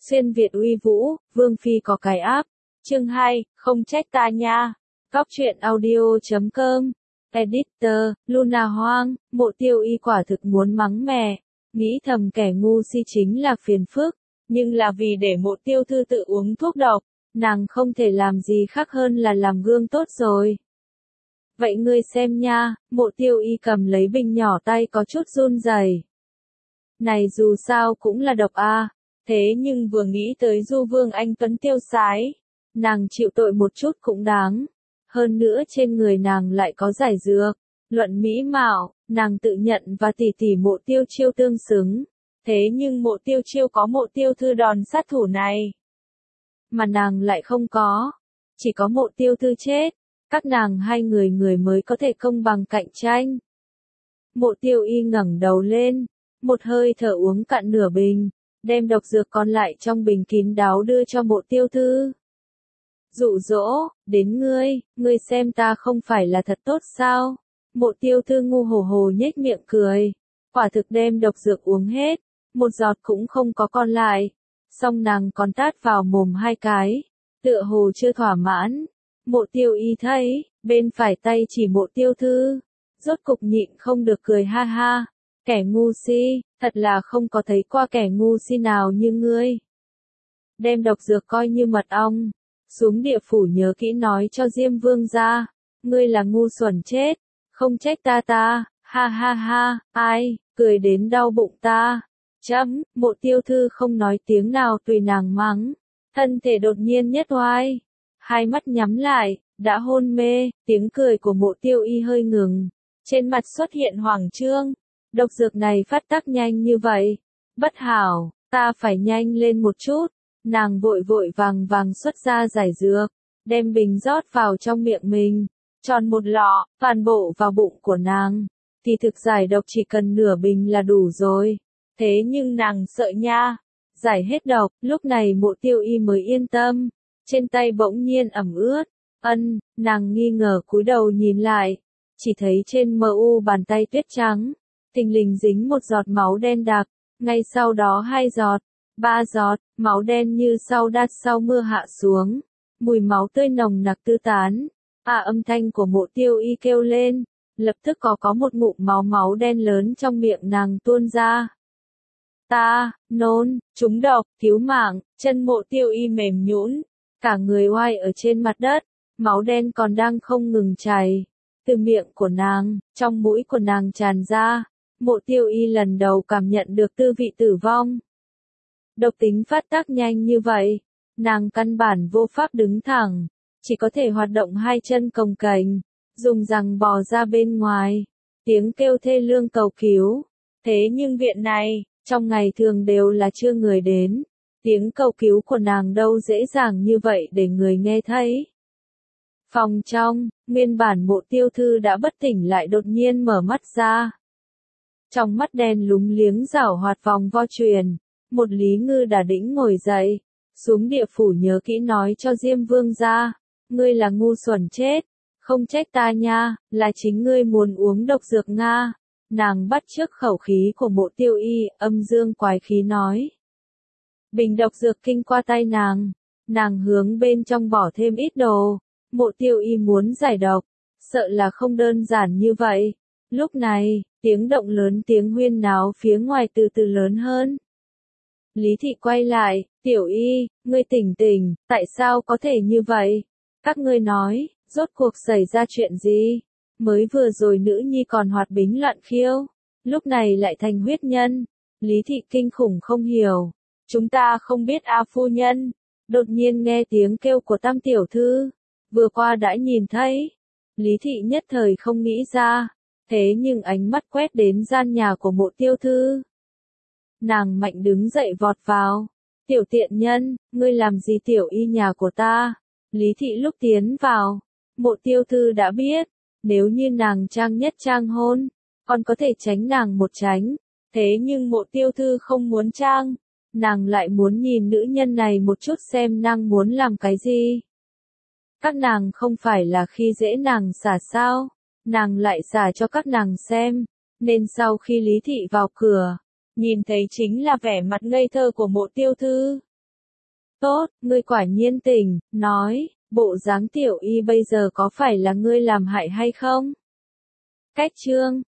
Xuyên Việt uy vũ, Vương Phi có cái áp. Chương 2, không trách ta nha. Góc truyện audio.com. Editor, Luna Hoang, Mộ Tiêu Y quả thực muốn mắng mẹ. Nghĩ thầm kẻ ngu si chính là phiền phức. Nhưng là vì để Mộ Tiêu Thư tự uống thuốc độc, nàng không thể làm gì khác hơn là làm gương tốt rồi. Vậy ngươi xem nha, Mộ Tiêu Y cầm lấy bình nhỏ tay có chút run rẩy. Này dù sao cũng là độc a. Thế nhưng vừa nghĩ tới Du Vương anh tuấn tiêu sái, nàng chịu tội một chút cũng đáng. Hơn nữa trên người nàng lại có giải dược, luận mỹ mạo, nàng tự nhận và tỷ tỷ Mộ Tiêu Chiêu tương xứng. Thế nhưng Mộ Tiêu Chiêu có Mộ Tiêu Thư đòn sát thủ này, mà nàng lại không có. Chỉ có Mộ Tiêu Thư chết, các nàng hai người mới có thể công bằng cạnh tranh. Mộ Tiêu Y ngẩng đầu lên, một hơi thở uống cạn nửa bình, đem độc dược còn lại trong bình kín đáo đưa cho Mộ Tiêu Thư. Dụ dỗ, đến ngươi xem ta không phải là thật tốt sao? Mộ Tiêu Thư ngu hổ hổ nhếch miệng cười, quả thực đem độc dược uống hết, một giọt cũng không có còn lại. Xong nàng còn tát vào mồm hai cái, tựa hồ chưa thỏa mãn. Mộ Tiêu Y thấy, bên phải tay chỉ Mộ Tiêu Thư, rốt cục nhịn không được cười ha ha. Kẻ ngu si, thật là không có thấy qua kẻ ngu si nào như ngươi. Đem độc dược coi như mật ong, xuống địa phủ nhớ kỹ nói cho Diêm Vương ra, ngươi là ngu xuẩn chết, không trách ta, ha ha ha, ai, cười đến đau bụng ta. Mộ Tiêu Thư không nói tiếng nào tùy nàng mắng, thân thể đột nhiên nhất oai, hai mắt nhắm lại, đã hôn mê, tiếng cười của Mộ Tiêu Y hơi ngừng, trên mặt xuất hiện hoảng trương. Độc dược này phát tác nhanh như vậy, bất hảo, ta phải nhanh lên một chút. Nàng vội vàng xuất ra giải dược, đem bình rót vào trong miệng mình, tròn một lọ, toàn bộ vào bụng của nàng. Thì thực giải độc chỉ cần nửa bình là đủ rồi. Thế nhưng nàng sợ nha, giải hết độc, lúc này Mộ Tiêu Y mới yên tâm. Trên tay bỗng nhiên ẩm ướt, nàng nghi ngờ cúi đầu nhìn lại, chỉ thấy trên mu bàn tay tuyết trắng, thình lình dính một giọt máu đen đặc, ngay sau đó 2 giọt, 3 giọt, máu đen như sau đát sau mưa hạ xuống, mùi máu tươi nồng nặc tứ tán. Âm thanh của Mộ Tiêu Y kêu lên, lập tức có một ngụm máu đen lớn trong miệng nàng tuôn ra. Ta, nôn, trúng độc, cứu mạng, chân Mộ Tiêu Y mềm nhũn, cả người oai ở trên mặt đất, máu đen còn đang không ngừng chảy từ miệng của nàng, trong mũi của nàng tràn ra. Mộ Tiêu Y lần đầu cảm nhận được tư vị tử vong. Độc tính phát tác nhanh như vậy, nàng căn bản vô pháp đứng thẳng, chỉ có thể hoạt động hai chân cồng kềnh, dùng rằng bò ra bên ngoài, tiếng kêu thê lương cầu cứu. Thế nhưng viện này, trong ngày thường đều là chưa người đến, tiếng cầu cứu của nàng đâu dễ dàng như vậy để người nghe thấy. Phòng trong, nguyên bản Mộ Tiêu Thư đã bất tỉnh lại đột nhiên mở mắt ra. Trong mắt đen lúng liếng giảo hoạt vòng vo truyền, một Lý Ngư Đả đĩnh ngồi dậy, xuống địa phủ nhớ kỹ nói cho Diêm Vương ra, ngươi là ngu xuẩn chết, không trách ta nha, là chính ngươi muốn uống độc dược Nga. Nàng bắt chước khẩu khí của Mộ Tiêu Y, âm dương quái khí nói. Bình độc dược kinh qua tay nàng hướng bên trong bỏ thêm ít đồ. Mộ Tiêu Y muốn giải độc, sợ là không đơn giản như vậy. Lúc này, tiếng động lớn, tiếng huyên náo phía ngoài từ từ lớn hơn. Lý Thị quay lại, Tiểu Y, ngươi tỉnh, tại sao có thể như vậy? Các ngươi nói, rốt cuộc xảy ra chuyện gì? Mới vừa rồi nữ nhi còn hoạt bính loạn khiêu, lúc này lại thành huyết nhân. Lý Thị kinh khủng không hiểu. Chúng ta không biết phu nhân. Đột nhiên nghe tiếng kêu của Tam tiểu thư, vừa qua đã nhìn thấy. Lý Thị nhất thời không nghĩ ra. Thế nhưng ánh mắt quét đến gian nhà của Mộ Tiêu Thư. Nàng mạnh đứng dậy vọt vào. Tiểu tiện nhân, ngươi làm gì Tiểu Y nhà của ta? Lý Thị lúc tiến vào, Mộ Tiêu Thư đã biết, nếu như nàng trang nhất trang hôn, còn có thể tránh nàng một tránh. Thế nhưng Mộ Tiêu Thư không muốn trang, nàng lại muốn nhìn nữ nhân này một chút xem nàng muốn làm cái gì. Các nàng không phải là khi dễ nàng xả sao? Nàng lại xả cho các nàng xem, nên sau khi Lý Thị vào cửa, nhìn thấy chính là vẻ mặt ngây thơ của Mộ Tiêu Thư. Tốt, ngươi quả nhiên tỉnh, nói, bộ dáng tiểu y bây giờ có phải là ngươi làm hại hay không? Cách chương